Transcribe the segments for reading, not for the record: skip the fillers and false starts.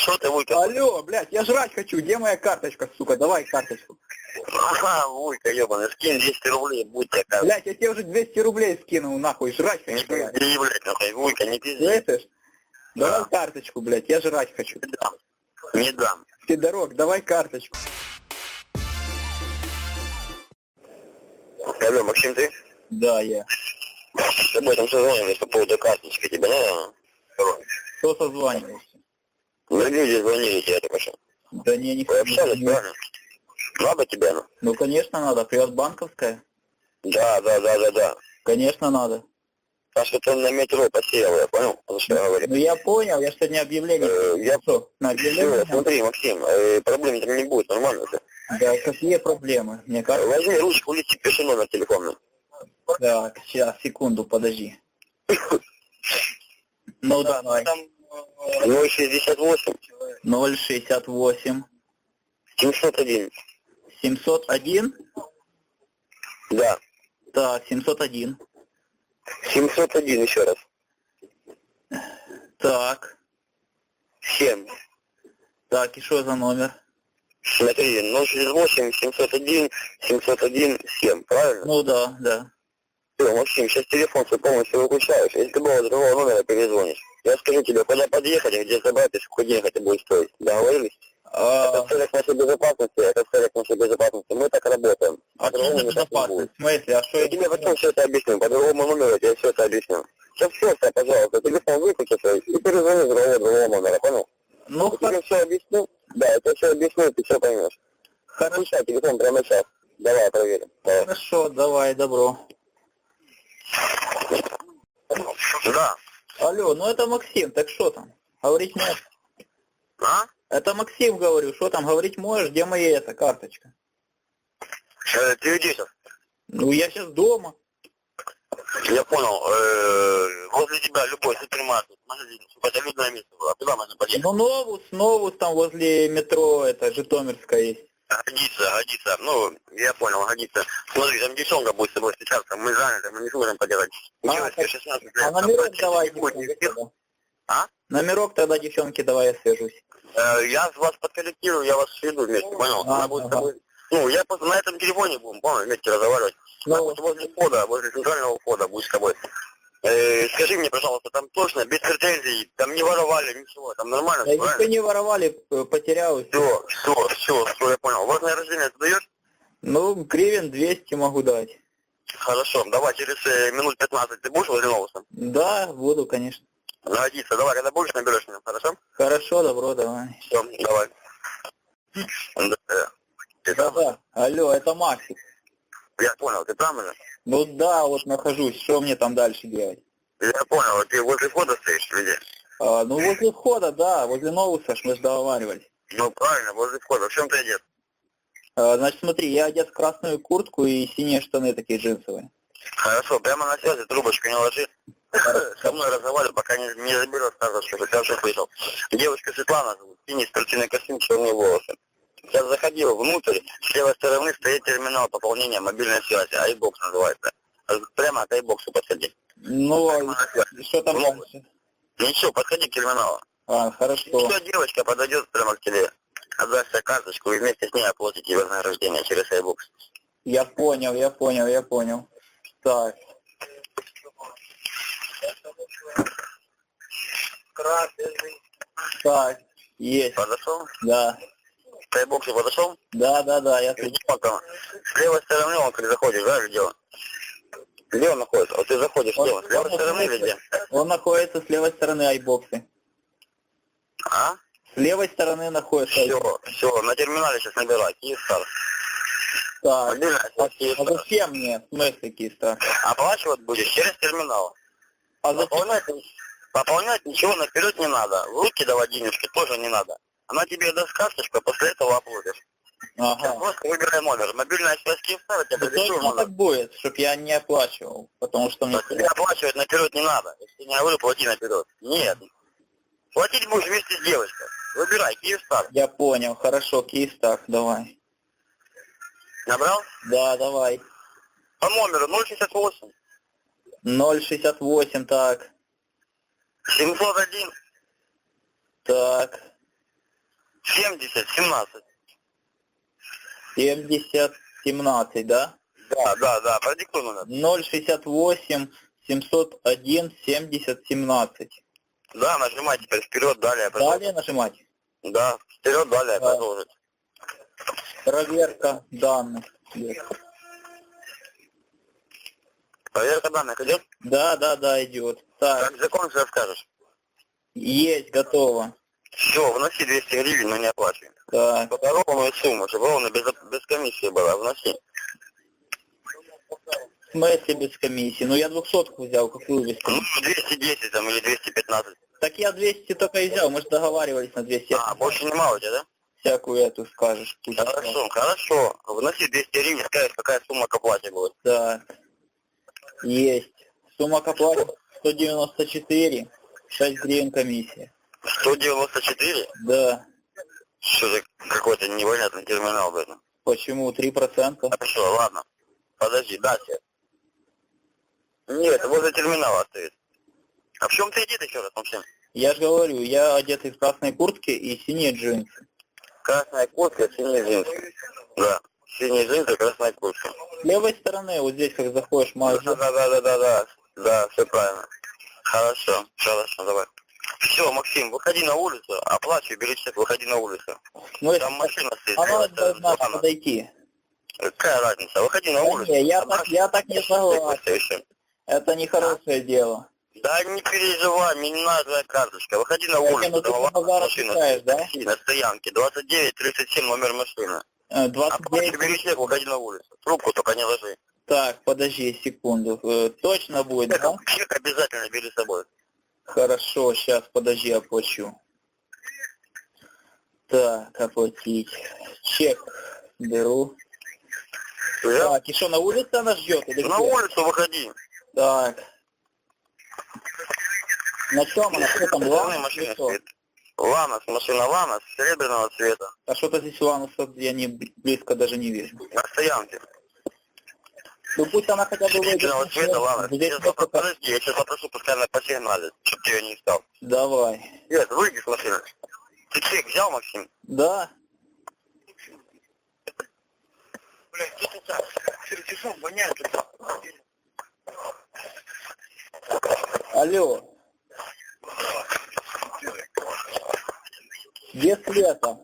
Что ты, Вуйка? Алло, блядь, я жрать хочу, где моя карточка, сука, давай карточку. Ага, Вуйка, ебаный, скинь 200 рублей, будь тебе как. Блядь, я тебе уже 200 рублей скинул, нахуй, жрать Не хочу. блядь. пизди, блядь, нахуй, Вуйка, не пизди. Слышишь? Давай Да. карточку, блядь, я жрать хочу. Не дам. Не дам. Пидорок, давай карточку. Алло, Максим, ты? Да, я. С тобой там созвонились по поводу карточки, тебе надо? Кто созванивался? Ну, люди звонили тебе только что. Да не, Вы общались, не. правильно? Надо тебе, ну? Ну, конечно, надо. Приватбанковская? Да. Конечно, надо. А что ты на метро посеял, я понял, за что я говорю? Ну, я понял, я сегодня объявление. Я... Что, на объявление? Все, смотри, Максим, проблем там не будет, нормально же. Да, какие проблемы? Мне кажется... Возьми ручку, листи, пиши номер телефона. Так, сейчас, секунду, подожди. Ну, давай. 068 068 701. 701? Да. Так, 701. 701 еще раз. Так. 7. Так, и что за номер? Смотри, 068 701 701 7, правильно? Ну да, да. Все, Максим, сейчас телефон свой полностью выключаешь. Если ты был другого номера перезвонишь. Я скажу тебе, куда подъехать, и где забрать, и сколько денег это будет стоить. Договорились? Это в целях нашей безопасности, мы так работаем. А что По-другому за никак не безопасность? будет. В смысле, а что Я тебе потом все это объясню, по другому номеру я тебе все это объясню. Сейчас все, пожалуйста, телефон выключи свой и перезвони с другого номера, понял? Ну, Я тебе все объясню, да, я тебе все объясню, и ты все поймешь. хорошо, Включай телефон прямо сейчас. Давай, проверим. Давай. хорошо, давай, добро. Да. Алло, ну это Максим, так что там? Говорить можешь? А? Это Максим, говорю, что там, говорить можешь, где моя эта карточка? Ты где сейчас? Ну, я сейчас дома. Я понял. Возле тебя любой супермаркет, магазин, чтобы это людное место было. Куда можно подъехать? Ну, Новус там возле метро, это Житомирская есть. Годится. Ну, я понял, годится. Смотри, там девчонка будет с тобой встречаться, мы заняты, мы не сможем поделать. Девочка 16 лет. А номерок там, давай, не будет девчонки, никаких. тогда. А? Номерок тогда, девчонки, давай я свяжусь. Я вас подкорректирую, я вас сведу вместе, понял? Она будет с тобой... Ну, я просто на этом телефоне будем, понял, вместе разговаривать. Она будет возле входа, возле центрального входа будет с тобой. Скажи мне, пожалуйста, там точно, без претензий, там не воровали, ничего, там нормально, Да правильно? ничего не воровали, потерял. Все, я понял. Важное рождение ты даешь? Ну, гривен 200 могу дать. Хорошо, давай через минут 15 ты будешь возле Новуса? Да, буду, конечно. Годится, давай, когда будешь, наберешь меня, хорошо? Хорошо, добро, давай. Все, давай. Ты там? Да. Алло, это Максик. Я понял, ты там уже? Ну да, вот нахожусь. Что мне там дальше делать? Я понял, ты возле входа стоишь, или? Ну, возле входа, да, возле Новуса, мы же договаривались. Ну, правильно, возле входа. В чем ты одет? Значит, смотри, я одет в красную куртку и синие штаны такие джинсовые. Хорошо, прямо на связи, трубочку не ложи. Со мной разговаривай, пока не заберешь карточку, что я все слышал. Девочка Светлана зовут, синий спортивный костюм, черные волосы. Сейчас заходил внутрь, с левой стороны стоит терминал пополнения мобильной связи, iBox называется. Прямо от iBox подходи. Ну, что там дальше? Ничего, подходи к терминалу. Хорошо. Все, девочка подойдет прямо к тебе, отдаст себе карточку и вместе с ней оплатите вознаграждение через iBox. Я понял. Так. Так, есть. Подошел? Да. К iBox подошел? Да, я тут. С левой стороны он как заходишь, да, или где? Где он находится? Вот ты заходишь слева, с левой стороны или где? Он находится с левой стороны айбоксы. А? С левой стороны находится. Все, на терминале сейчас набирай, Киевстар. Так, Мобильная связь а Киевстар. зачем мне? В смысле, Киевстар? Оплачивать будешь через терминал. А зачем? Пополнять ничего наперед не надо. В руки давать денежки тоже не надо. Она тебе даст карточку, после этого оплатишь. Сейчас Ага. просто выбирай номер. Мобильная связь Киевстар, я тебе Точно номер. так будет, чтобы я не оплачивал, потому что мне... Тебе оплачивать наперед не надо. Если не говорю, плати наперед. Нет. Платить будешь вместе с девочкой. Выбирай, Киевстар. Я понял, хорошо, Киевстар, давай. Набрал? Да, давай. По номеру 068 068, так, 701 так, 70, 17. 70, 17, да? Да, продиктуй номер. 068 701 70 17. Да, нажимай теперь вперед, далее. Далее нажимать? Да, вперед, далее, Да. продолжить. Проверка данных. Проверка данных идет? Да, идет. Так, Как закончишь, расскажешь. есть, готово. Все, вноси 200 гривен, но не оплачивай. Так, По ровную сумму, чтобы ровно без комиссии была, вноси. в смысле без комиссии? Ну я 200-ку взял, какую без Ну, комиссии? 210 там или 215. Так я 200 только и взял, мы же договаривались на 200. А, больше немало у тебя, да? Всякую эту скажешь. Пусть. Хорошо. Вноси 200 гривен, скажешь, какая сумма к оплате будет. Так, есть. Сумма к оплате 194, 6 гривен комиссия. 194? Да. Что за какой-то непонятный терминал, блядь. Почему? 3%? Хорошо, ладно. Подожди, дальше. Нет, возле терминала стоит. А в чем ты одет еще раз, Максим? Я же говорю, я одетый в красной куртке и синие джинсы. Красная куртка, синие джинсы. Да, синие джинсы, красная куртка. С левой стороны, вот здесь, как заходишь в магазин. Да, все правильно. Хорошо, давай. Все, Максим, выходи на улицу, оплачивай, бери чек, выходи на улицу. Ну, Там машина стоит. она должна подойти. Какая разница, выходи на улицу. Не, я так не согласен. Это не хорошее дело. Да не переживай, мне не надо твоя карточка. Выходи на улицу, Ну, ты на базар отвечаешь, да? такси, на стоянке, 2937 номер машины. 29. Бери чек, выходи на улицу. Трубку только не ложи. Так, подожди секунду. Точно будет, да? Чек обязательно бери с собой. Хорошо, сейчас, подожди, оплачу. Так, оплатить. Чек беру. Да? Так, и что, на улице она ждет? Или На где? улицу выходи. Так. На чем она? Что там, Ланос? Машина или что? стоит. Ланос, машина Ланос, серебряного цвета. А что-то здесь Ланоса я не близко даже не вижу. На стоянке. Ну пусть она хотя бы выйдет. Серебряного цвета Ланос. Здесь Подожди, я сейчас попрошу, пускай она посигналит, чтобы ты ее не искал. Давай. Нет, выйди с машины. Ты чек взял, Максим? Да. Блядь, что ты так? Сертифон воняет. Алло. Где Света?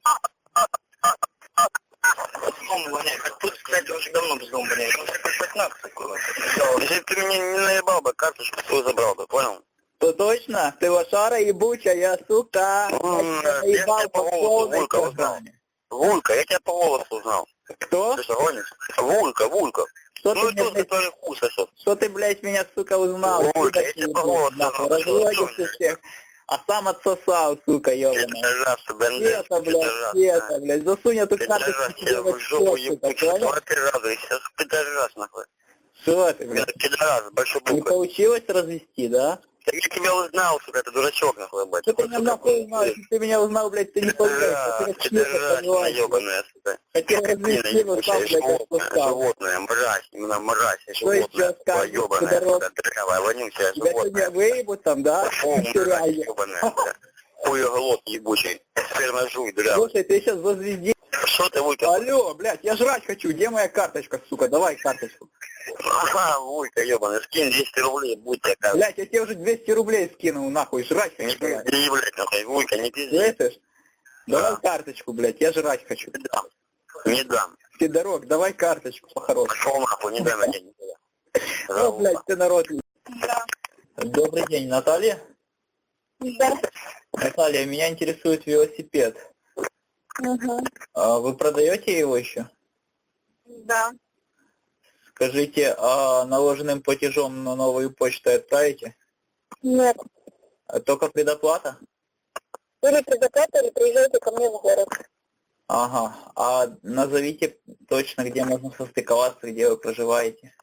Дом воняет. Тут, кстати, уже давно без дома воняет. Если бы ты меня не наебал бы, карточку свою забрал бы, понял? То точно? Ты лошара ебучая, сука. Я тебя по голосу Вулька узнал. Вулька, я тебя по голосу узнал. Кто? Ты что, гонишь? Вулька. Что Ну ты, и тот, блядь, который хуй сосет. что ты, блядь, меня, сука, узнал? Вулька, я тебя по голосу Нахуй, узнал. разводишься всех. А сам отсосал, сука, ёбаная. Пидорас, бандит, Света, блядь, засунь эту карточку тебе я в в жопу щёку, ебучий, понял? давай ты радуйся, сейчас пидорас, нахуй. Что ты, блядь? Пидорас, большой Не буквой. получилось развести, да? Я тебя узнал, сука, ты дурачок, нахуй, блядь. Что ты меня нахуй узнал? Если ты меня узнал, блядь, ты не поверишь. Пидорасина ебаная, сука. Хотел развести, но сам, блядь, отпускал. Животное, мразь, именно мразь, Что еще животное, скажешь, ебаная, пидорас? сука, дрявая, вонючая Тебя животное. сегодня выебут там, да? Фу, мразь, ебаная, сука. Хуеголот ебучий, спермажуй, дрявый. Слушай, ты сейчас зазвезди. Что ты выкинул? Алло, блядь, я жрать хочу. Где моя карточка, сука? Давай карточку. Ага, Вулька, ебаный, скинь 200 рублей, будь тебе как. Блядь, я тебе уже 200 рублей скинул, нахуй. Жрать Не хочу. давай. пизди, блядь, нахуй, Вулька, не пизди. Слышишь? Давай карточку, блядь, я жрать хочу. Не дам. Не дам. Ты, дорог, давай карточку по-хорошему. Пошел нахуй, не дам я тебе никогда. О, блядь, ты народ. Да. Добрый день, Наталья. Да. Наталья, меня интересует велосипед. Угу. А вы продаете его еще? Да. Скажите, а наложенным платежом на новую почту отправите? Нет. А только предоплата? Или предоплата, или приезжайте ко мне в город. Ага. А назовите точно, где можно состыковаться, где вы проживаете.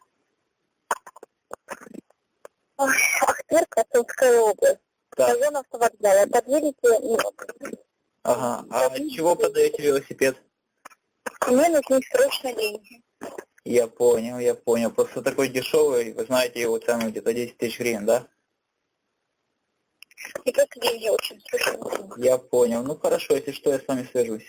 Ахтырка, Сумская область. Так. Район автовокзала. Подъедете, Ага. А чего продаете велосипед? мне нужны срочно деньги. Я понял. Просто такой дешевый, вы знаете его цену где-то 10 тысяч гривен, да? И просто деньги очень срочно. Я понял. Ну хорошо, если что, я с вами свяжусь.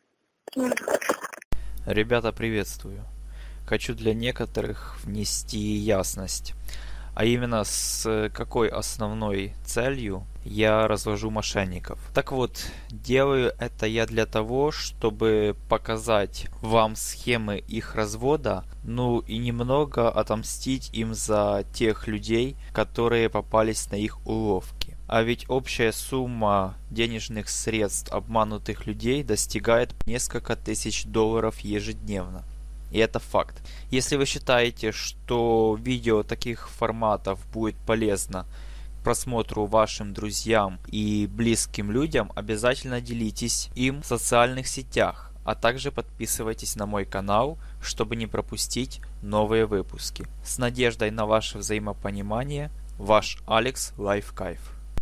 Ребята, приветствую. Хочу для некоторых внести ясность. А именно, с какой основной целью я развожу мошенников. Так вот, делаю это я для того, чтобы показать вам схемы их развода, ну и немного отомстить им за тех людей, которые попались на их уловки. А ведь общая сумма денежных средств обманутых людей достигает несколько тысяч долларов ежедневно. И это факт. Если вы считаете, что видео таких форматов будет полезно к просмотру вашим друзьям и близким людям, обязательно делитесь им в социальных сетях, а также подписывайтесь на мой канал, чтобы не пропустить новые выпуски. С надеждой на ваше взаимопонимание, ваш Алекс Лайфкайф.